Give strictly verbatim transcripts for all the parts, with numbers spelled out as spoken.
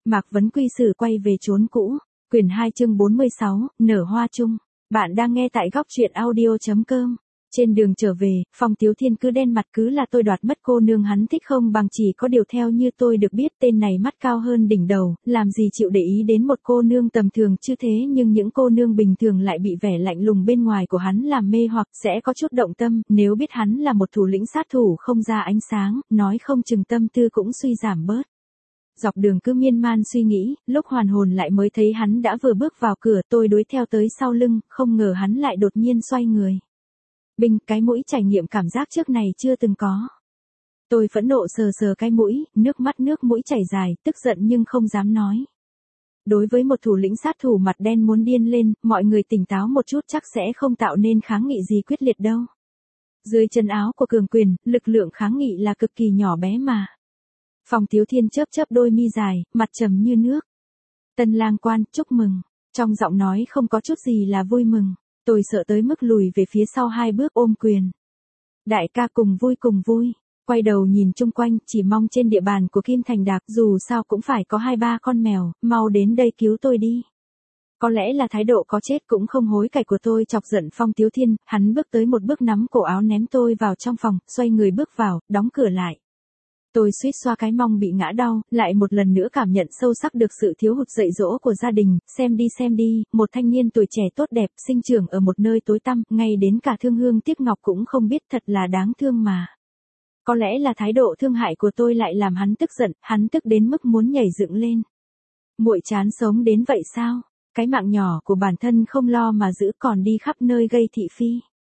Mạc Vấn Quy Sử quay về chốn cũ, quyển hai chương bốn mươi sáu, nở hoa chung. Bạn đang nghe tại góc truyện audio chấm com. Trên đường trở về, Phong Tiếu Thiên cứ đen mặt cứ là tôi đoạt mất cô nương hắn thích không bằng chỉ có điều theo như tôi được biết tên này mắt cao hơn đỉnh đầu, làm gì chịu để ý đến một cô nương tầm thường chứ thế nhưng những cô nương bình thường lại bị vẻ lạnh lùng bên ngoài của hắn làm mê hoặc sẽ có chút động tâm, nếu biết hắn là một thủ lĩnh sát thủ không ra ánh sáng, nói không chừng tâm tư cũng suy giảm bớt. Dọc đường cứ miên man suy nghĩ, lúc hoàn hồn lại mới thấy hắn đã vừa bước vào cửa, tôi đuổi theo tới sau lưng, không ngờ hắn lại đột nhiên xoay người. Bình, cái mũi trải nghiệm cảm giác trước này chưa từng có. Tôi phẫn nộ sờ sờ cái mũi, nước mắt nước mũi chảy dài, tức giận nhưng không dám nói. Đối với một thủ lĩnh sát thủ mặt đen muốn điên lên, mọi người tỉnh táo một chút chắc sẽ không tạo nên kháng nghị gì quyết liệt đâu. Dưới chân áo của cường quyền, lực lượng kháng nghị là cực kỳ nhỏ bé mà. Phong Tiếu Thiên chớp chớp đôi mi dài, mặt trầm như nước. Tân lang quan, chúc mừng. Trong giọng nói không có chút gì là vui mừng. Tôi sợ tới mức lùi về phía sau hai bước ôm quyền. Đại ca cùng vui cùng vui. Quay đầu nhìn chung quanh, chỉ mong trên địa bàn của Kim Thành Đạc dù sao cũng phải có hai ba con mèo, mau đến đây cứu tôi đi. Có lẽ là thái độ có chết cũng không hối cải của tôi chọc giận Phong Tiếu Thiên, hắn bước tới một bước nắm cổ áo ném tôi vào trong phòng, xoay người bước vào, đóng cửa lại. Tôi suýt xoa cái mông bị ngã đau, lại một lần nữa cảm nhận sâu sắc được sự thiếu hụt dạy dỗ của gia đình, xem đi xem đi, một thanh niên tuổi trẻ tốt đẹp, sinh trưởng ở một nơi tối tăm, ngay đến cả Thương Hương Tiếc Ngọc cũng không biết, thật là đáng thương mà. Có lẽ là thái độ thương hại của tôi lại làm hắn tức giận, hắn tức đến mức muốn nhảy dựng lên. Muội chán sống đến vậy sao? Cái mạng nhỏ của bản thân không lo mà giữ còn đi khắp nơi gây thị phi.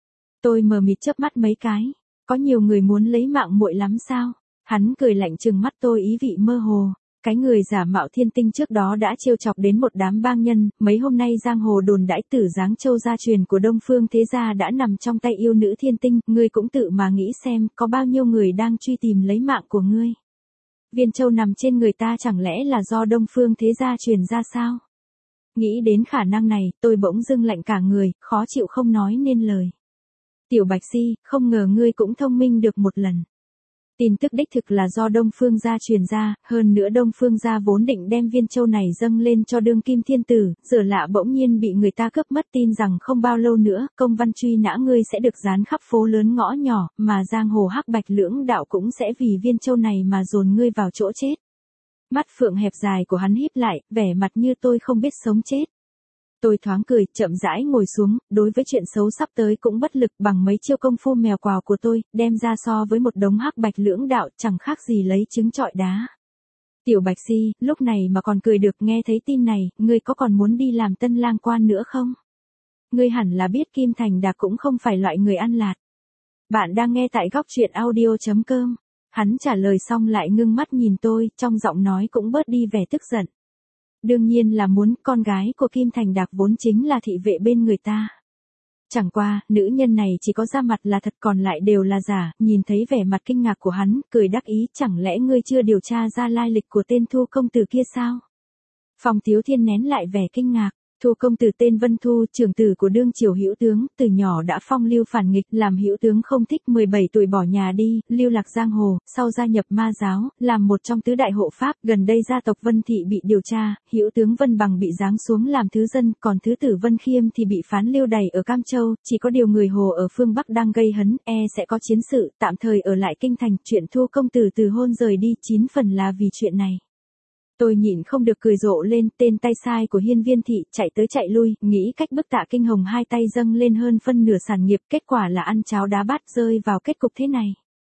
Tôi mờ mịt chớp mắt mấy cái, có nhiều người muốn lấy mạng muội lắm sao? Hắn cười lạnh trừng mắt tôi ý vị mơ hồ. Cái người giả mạo thiên tinh trước đó đã trêu chọc đến một đám bang nhân, mấy hôm nay giang hồ đồn đãi tử giáng châu gia truyền của Đông Phương thế gia đã nằm trong tay yêu nữ thiên tinh, ngươi cũng tự mà nghĩ xem, có bao nhiêu người đang truy tìm lấy mạng của ngươi. Viên châu nằm trên người ta chẳng lẽ là do Đông Phương thế gia truyền ra sao? Nghĩ đến khả năng này, tôi bỗng dưng lạnh cả người, khó chịu không nói nên lời. Tiểu Bạch Si, không ngờ ngươi cũng thông minh được một lần. Tin tức đích thực là do Đông Phương gia truyền ra, hơn nữa Đông Phương gia vốn định đem viên châu này dâng lên cho đương kim thiên tử, giờ lạ bỗng nhiên bị người ta cướp mất, tin rằng không bao lâu nữa, công văn truy nã ngươi sẽ được dán khắp phố lớn ngõ nhỏ, mà giang hồ hắc bạch lưỡng đạo cũng sẽ vì viên châu này mà dồn ngươi vào chỗ chết. Mắt phượng hẹp dài của hắn híp lại, vẻ mặt như tôi không biết sống chết. Tôi thoáng cười, chậm rãi ngồi xuống, đối với chuyện xấu sắp tới cũng bất lực bằng mấy chiêu công phu mèo quào của tôi, đem ra so với một đống hắc bạch lưỡng đạo chẳng khác gì lấy trứng trọi đá. Tiểu Bạch Si, lúc này mà còn cười được, nghe thấy tin này, ngươi có còn muốn đi làm tân lang quan nữa không? Ngươi hẳn là biết Kim Thành Đạc cũng không phải loại người ăn lạt. Bạn đang nghe tại góc truyện audio chấm com. Hắn trả lời xong lại ngưng mắt nhìn tôi, trong giọng nói cũng bớt đi vẻ tức giận. Đương nhiên là muốn, con gái của Kim Thành Đạc vốn chính là thị vệ bên người ta. Chẳng qua, nữ nhân này chỉ có da mặt là thật còn lại đều là giả, nhìn thấy vẻ mặt kinh ngạc của hắn, cười đắc ý, chẳng lẽ ngươi chưa điều tra ra lai lịch của tên Thu công tử kia sao? Phong Tiếu Thiên nén lại vẻ kinh ngạc. Thu công tử tên Vân Thu, trưởng tử của đương triều hữu tướng, từ nhỏ đã phong lưu phản nghịch, làm hữu tướng không thích, mười bảy tuổi bỏ nhà đi, lưu lạc giang hồ, sau gia nhập ma giáo, làm một trong tứ đại hộ pháp, gần đây gia tộc Vân Thị bị điều tra, hữu tướng Vân Bằng bị giáng xuống làm thứ dân, còn thứ tử Vân Khiêm thì bị phán lưu đày ở Cam Châu, chỉ có điều người hồ ở phương Bắc đang gây hấn, e sẽ có chiến sự, tạm thời ở lại kinh thành, chuyện Thu công tử từ hôn rời đi, chín phần là vì chuyện này. Tôi nhịn không được cười rộ lên, tên tay sai của Hiên Viên Thị, chạy tới chạy lui, nghĩ cách bức Tạ Kinh Hồng hai tay dâng lên hơn phân nửa sản nghiệp, kết quả là ăn cháo đá bát rơi vào kết cục thế này.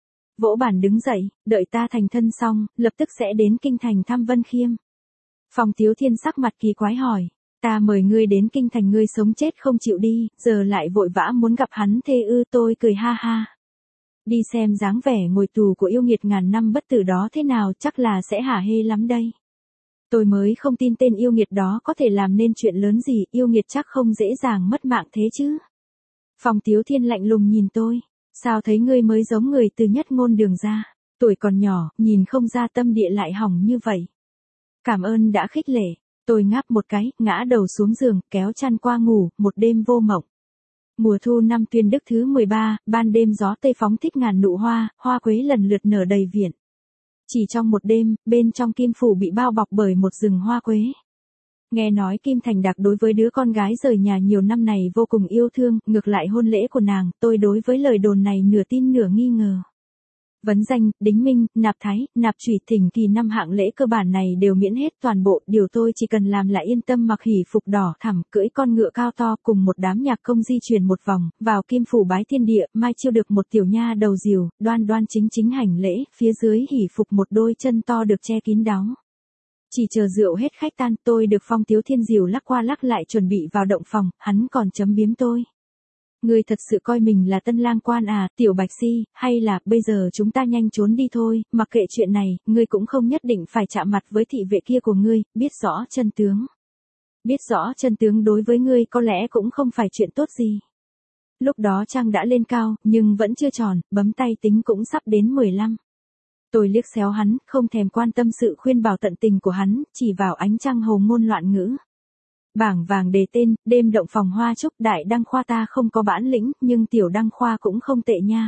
Vỗ bàn đứng dậy, đợi ta thành thân xong, lập tức sẽ đến kinh thành thăm Vân Khiêm. Phong Tiếu Thiên sắc mặt kỳ quái hỏi, ta mời ngươi đến kinh thành ngươi sống chết không chịu đi, giờ lại vội vã muốn gặp hắn thê ư? Tôi cười ha ha. Đi xem dáng vẻ ngồi tù của yêu nghiệt ngàn năm bất tử đó thế nào, chắc là sẽ hả hê lắm đây. Tôi mới không tin tên yêu nghiệt đó có thể làm nên chuyện lớn gì, yêu nghiệt chắc không dễ dàng mất mạng thế chứ. Phong Tiếu Thiên lạnh lùng nhìn tôi, sao thấy ngươi mới giống người từ nhất ngôn đường ra, tuổi còn nhỏ, nhìn không ra tâm địa lại hỏng như vậy. Cảm ơn đã khích lệ, tôi ngáp một cái, ngã đầu xuống giường, kéo chăn qua ngủ, một đêm vô mộng. Mùa thu năm Tuyên Đức thứ mười ba, ban đêm gió tây phóng thích ngàn nụ hoa, hoa quế lần lượt nở đầy viện. Chỉ trong một đêm, bên trong Kim Phủ bị bao bọc bởi một rừng hoa quế. Nghe nói Kim Thành Đạc đối với đứa con gái rời nhà nhiều năm này vô cùng yêu thương, ngược lại hôn lễ của nàng, tôi đối với lời đồn này nửa tin nửa nghi ngờ. Vấn danh, đính minh, nạp thái, nạp trụy thỉnh kỳ năm hạng lễ cơ bản này đều miễn hết toàn bộ, điều tôi chỉ cần làm là yên tâm mặc hỷ phục đỏ thẳm, cưỡi con ngựa cao to cùng một đám nhạc công di chuyển một vòng, vào Kim Phủ bái thiên địa, mai chiêu được một tiểu nha đầu diều, đoan đoan chính chính hành lễ, phía dưới hỷ phục một đôi chân to được che kín đáo. Chỉ chờ rượu hết khách tan, tôi được Phong Tiếu Thiên dìu lắc qua lắc lại chuẩn bị vào động phòng, hắn còn chấm biếm tôi. Ngươi thật sự coi mình là tân lang quan à, tiểu Bạch Si, hay là, bây giờ chúng ta nhanh trốn đi thôi, mặc kệ chuyện này, ngươi cũng không nhất định phải chạm mặt với thị vệ kia của ngươi, biết rõ chân tướng. Biết rõ chân tướng đối với ngươi có lẽ cũng không phải chuyện tốt gì. Lúc đó trăng đã lên cao, nhưng vẫn chưa tròn, bấm tay tính cũng sắp đến mười lăm. Tôi liếc xéo hắn, không thèm quan tâm sự khuyên bảo tận tình của hắn, chỉ vào ánh trăng hồ ngôn loạn ngữ. Bảng vàng đề tên, đêm động phòng hoa trúc, đại đăng khoa ta không có bản lĩnh, nhưng tiểu đăng khoa cũng không tệ nha.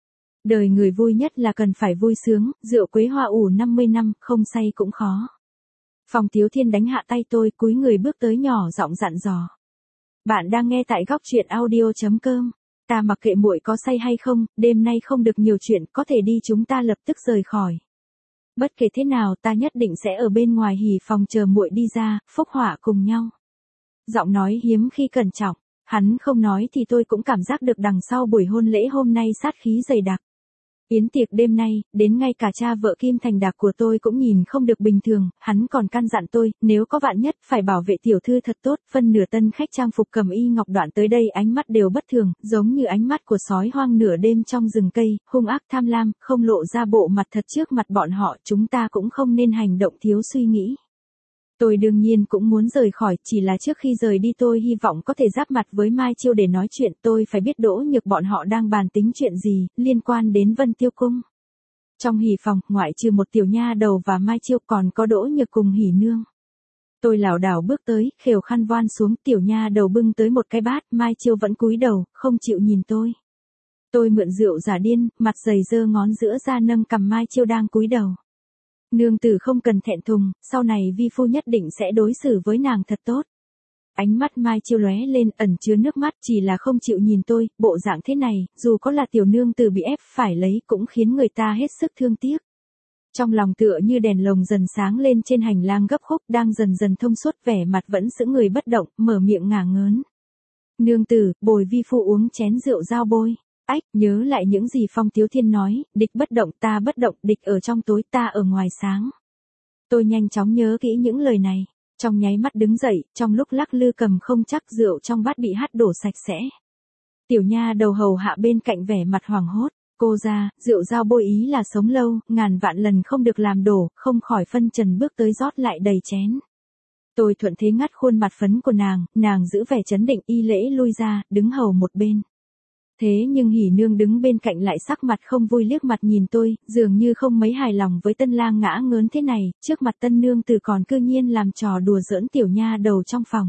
Đời người vui nhất là cần phải vui sướng, rượu quế hoa ủ năm mươi năm, không say cũng khó. Phong Tiếu Thiên đánh hạ tay tôi, cúi người bước tới nhỏ giọng dặn dò. Bạn đang nghe tại góc truyện audio chấm com. Ta mặc kệ muội có say hay không, đêm nay không được nhiều chuyện, có thể đi chúng ta lập tức rời khỏi. Bất kể thế nào ta nhất định sẽ ở bên ngoài hỉ phòng chờ muội đi ra, phúc họa cùng nhau. Giọng nói hiếm khi cẩn trọng, hắn không nói thì tôi cũng cảm giác được đằng sau buổi hôn lễ hôm nay sát khí dày đặc. Yến tiệc đêm nay, đến ngay cả cha vợ Kim Thành Đạc của tôi cũng nhìn không được bình thường, hắn còn căn dặn tôi, nếu có vạn nhất, phải bảo vệ tiểu thư thật tốt, phân nửa tân khách trang phục cầm y ngọc đoạn tới đây ánh mắt đều bất thường, giống như ánh mắt của sói hoang nửa đêm trong rừng cây, hung ác tham lam, không lộ ra bộ mặt thật trước mặt bọn họ, chúng ta cũng không nên hành động thiếu suy nghĩ. Tôi đương nhiên cũng muốn rời khỏi, chỉ là trước khi rời đi tôi hy vọng có thể giáp mặt với Mai Chiêu để nói chuyện, tôi phải biết Đỗ Nhược bọn họ đang bàn tính chuyện gì, liên quan đến Vân Tiêu Cung. Trong hỉ phòng, ngoại trừ một tiểu nha đầu và Mai Chiêu còn có Đỗ Nhược cùng hỉ nương. Tôi lảo đảo bước tới, khều khăn voan xuống, tiểu nha đầu bưng tới một cái bát, Mai Chiêu vẫn cúi đầu, không chịu nhìn tôi. Tôi mượn rượu giả điên, mặt dày dơ ngón giữa ra nâng cầm Mai Chiêu đang cúi đầu. Nương tử không cần thẹn thùng, sau này vi phu nhất định sẽ đối xử với nàng thật tốt. Ánh mắt Mai Chiêu lóe lên ẩn chứa nước mắt, chỉ là không chịu nhìn tôi, bộ dạng thế này, dù có là tiểu nương tử bị ép phải lấy cũng khiến người ta hết sức thương tiếc. Trong lòng tựa như đèn lồng dần sáng lên trên hành lang gấp khúc đang dần dần thông suốt, vẻ mặt vẫn sững người bất động, mở miệng ngả ngớn. Nương tử, bồi vi phu uống chén rượu giao bôi. Ách, nhớ lại những gì Phong Tiếu Thiên nói, địch bất động ta bất động, địch ở trong tối ta ở ngoài sáng. Tôi nhanh chóng nhớ kỹ những lời này, trong nháy mắt đứng dậy, trong lúc lắc lư cầm không chắc rượu trong bát bị hắt đổ sạch sẽ. Tiểu nha đầu hầu hạ bên cạnh vẻ mặt hoảng hốt, cô ra, rượu giao bôi ý là sống lâu, ngàn vạn lần không được làm đổ, không khỏi phân trần bước tới rót lại đầy chén. Tôi thuận thế ngắt khuôn mặt phấn của nàng, nàng giữ vẻ trấn định y lễ lui ra, đứng hầu một bên. Thế nhưng hỉ nương đứng bên cạnh lại sắc mặt không vui liếc mặt nhìn tôi, dường như không mấy hài lòng với tân lang ngã ngớn thế này, trước mặt tân nương tử còn cư nhiên làm trò đùa giỡn tiểu nha đầu trong phòng.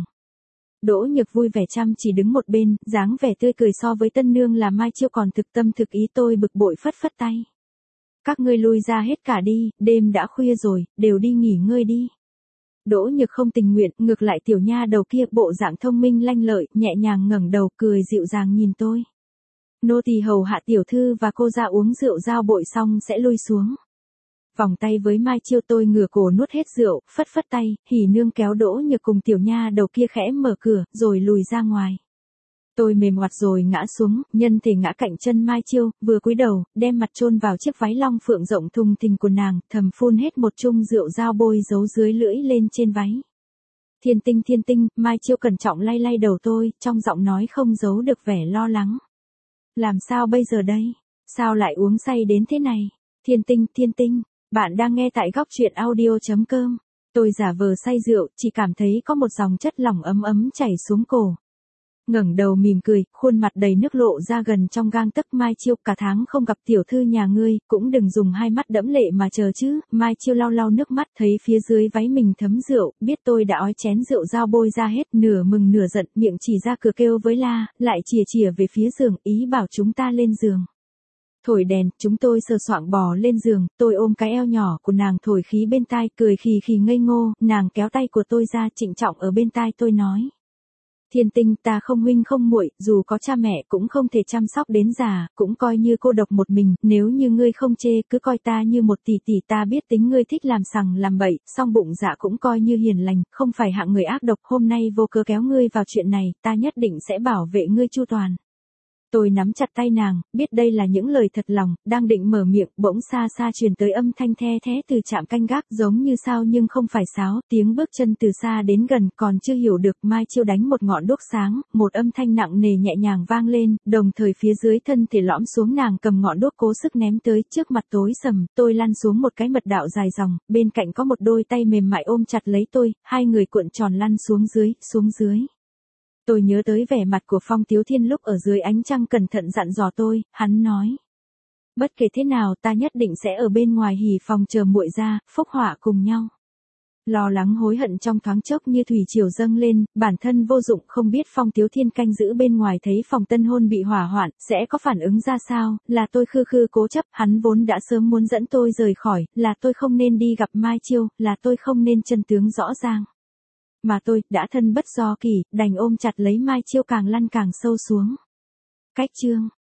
Đỗ Nhược vui vẻ chăm chỉ đứng một bên, dáng vẻ tươi cười so với tân nương là Mai Chiêu còn thực tâm thực ý, tôi bực bội phất phất tay. Các ngươi lui ra hết cả đi, đêm đã khuya rồi, đều đi nghỉ ngơi đi. Đỗ Nhược không tình nguyện, ngược lại tiểu nha đầu kia bộ dạng thông minh lanh lợi, nhẹ nhàng ngẩng đầu cười dịu dàng nhìn tôi. Nô tỳ hầu hạ tiểu thư và cô ra uống rượu giao bội xong sẽ lui xuống. Vòng tay với Mai Chiêu, tôi ngửa cổ nuốt hết rượu, phất phất tay, hỉ nương kéo Đỗ Nhược cùng tiểu nha đầu kia khẽ mở cửa, rồi lùi ra ngoài. Tôi mềm oặt rồi ngã xuống, nhân thể ngã cạnh chân Mai Chiêu, vừa cúi đầu, đem mặt chôn vào chiếc váy long phượng rộng thùng thình của nàng, thầm phun hết một chung rượu giao bôi giấu dưới lưỡi lên trên váy. Thiên tinh thiên tinh, Mai Chiêu cẩn trọng lay lay đầu tôi, trong giọng nói không giấu được vẻ lo lắng. Làm sao bây giờ đây? Sao lại uống say đến thế này? Thiên tinh, thiên tinh, bạn đang nghe tại góc truyện audio chấm com. Tôi giả vờ say rượu, chỉ cảm thấy có một dòng chất lỏng ấm ấm chảy xuống cổ. Ngẩng đầu mỉm cười, khuôn mặt đầy nước lộ ra gần trong gang tấc. Mai Chiêu, cả tháng không gặp tiểu thư nhà ngươi, cũng đừng dùng hai mắt đẫm lệ mà chờ chứ. Mai Chiêu lau lau nước mắt, thấy phía dưới váy mình thấm rượu, biết tôi đã ói chén rượu giao bôi ra hết, nửa mừng nửa giận, miệng chỉ ra cửa kêu với la, lại chìa chìa về phía giường, ý bảo chúng ta lên giường. Thổi đèn, chúng tôi sờ soạng bò lên giường, tôi ôm cái eo nhỏ của nàng thổi khí bên tai, cười khì khì ngây ngô, nàng kéo tay của tôi ra trịnh trọng ở bên tai tôi nói. Thiên Tinh, ta không huynh không muội, dù có cha mẹ cũng không thể chăm sóc đến già, cũng coi như cô độc một mình, nếu như ngươi không chê, cứ coi ta như một tỷ tỷ, ta biết tính ngươi thích làm sằng làm bậy, song bụng dạ cũng coi như hiền lành, không phải hạng người ác độc, hôm nay vô cớ kéo ngươi vào chuyện này, ta nhất định sẽ bảo vệ ngươi chu toàn. Tôi nắm chặt tay nàng, biết đây là những lời thật lòng, đang định mở miệng, bỗng xa xa truyền tới âm thanh the thé từ trạm canh gác, giống như sao nhưng không phải sáo, tiếng bước chân từ xa đến gần, còn chưa hiểu được, Mai Chiêu đánh một ngọn đuốc sáng, một âm thanh nặng nề nhẹ nhàng vang lên, đồng thời phía dưới thân thể lõm xuống, nàng cầm ngọn đuốc cố sức ném tới, trước mặt tối sầm, tôi lăn xuống một cái mật đạo dài dòng, bên cạnh có một đôi tay mềm mại ôm chặt lấy tôi, hai người cuộn tròn lăn xuống dưới, xuống dưới. Tôi nhớ tới vẻ mặt của Phong Tiếu Thiên lúc ở dưới ánh trăng cẩn thận dặn dò tôi, hắn nói. Bất kể thế nào ta nhất định sẽ ở bên ngoài hỉ phòng chờ muội ra, phúc họa cùng nhau. Lo lắng hối hận trong thoáng chốc như thủy triều dâng lên, bản thân vô dụng không biết Phong Tiếu Thiên canh giữ bên ngoài thấy phòng tân hôn bị hỏa hoạn, sẽ có phản ứng ra sao, là tôi khư khư cố chấp, hắn vốn đã sớm muốn dẫn tôi rời khỏi, là tôi không nên đi gặp Mai Chiêu, là tôi không nên chân tướng rõ ràng. Mà tôi, đã thân bất do kỳ, đành ôm chặt lấy Mai Chiêu càng lăn càng sâu xuống. Cách chương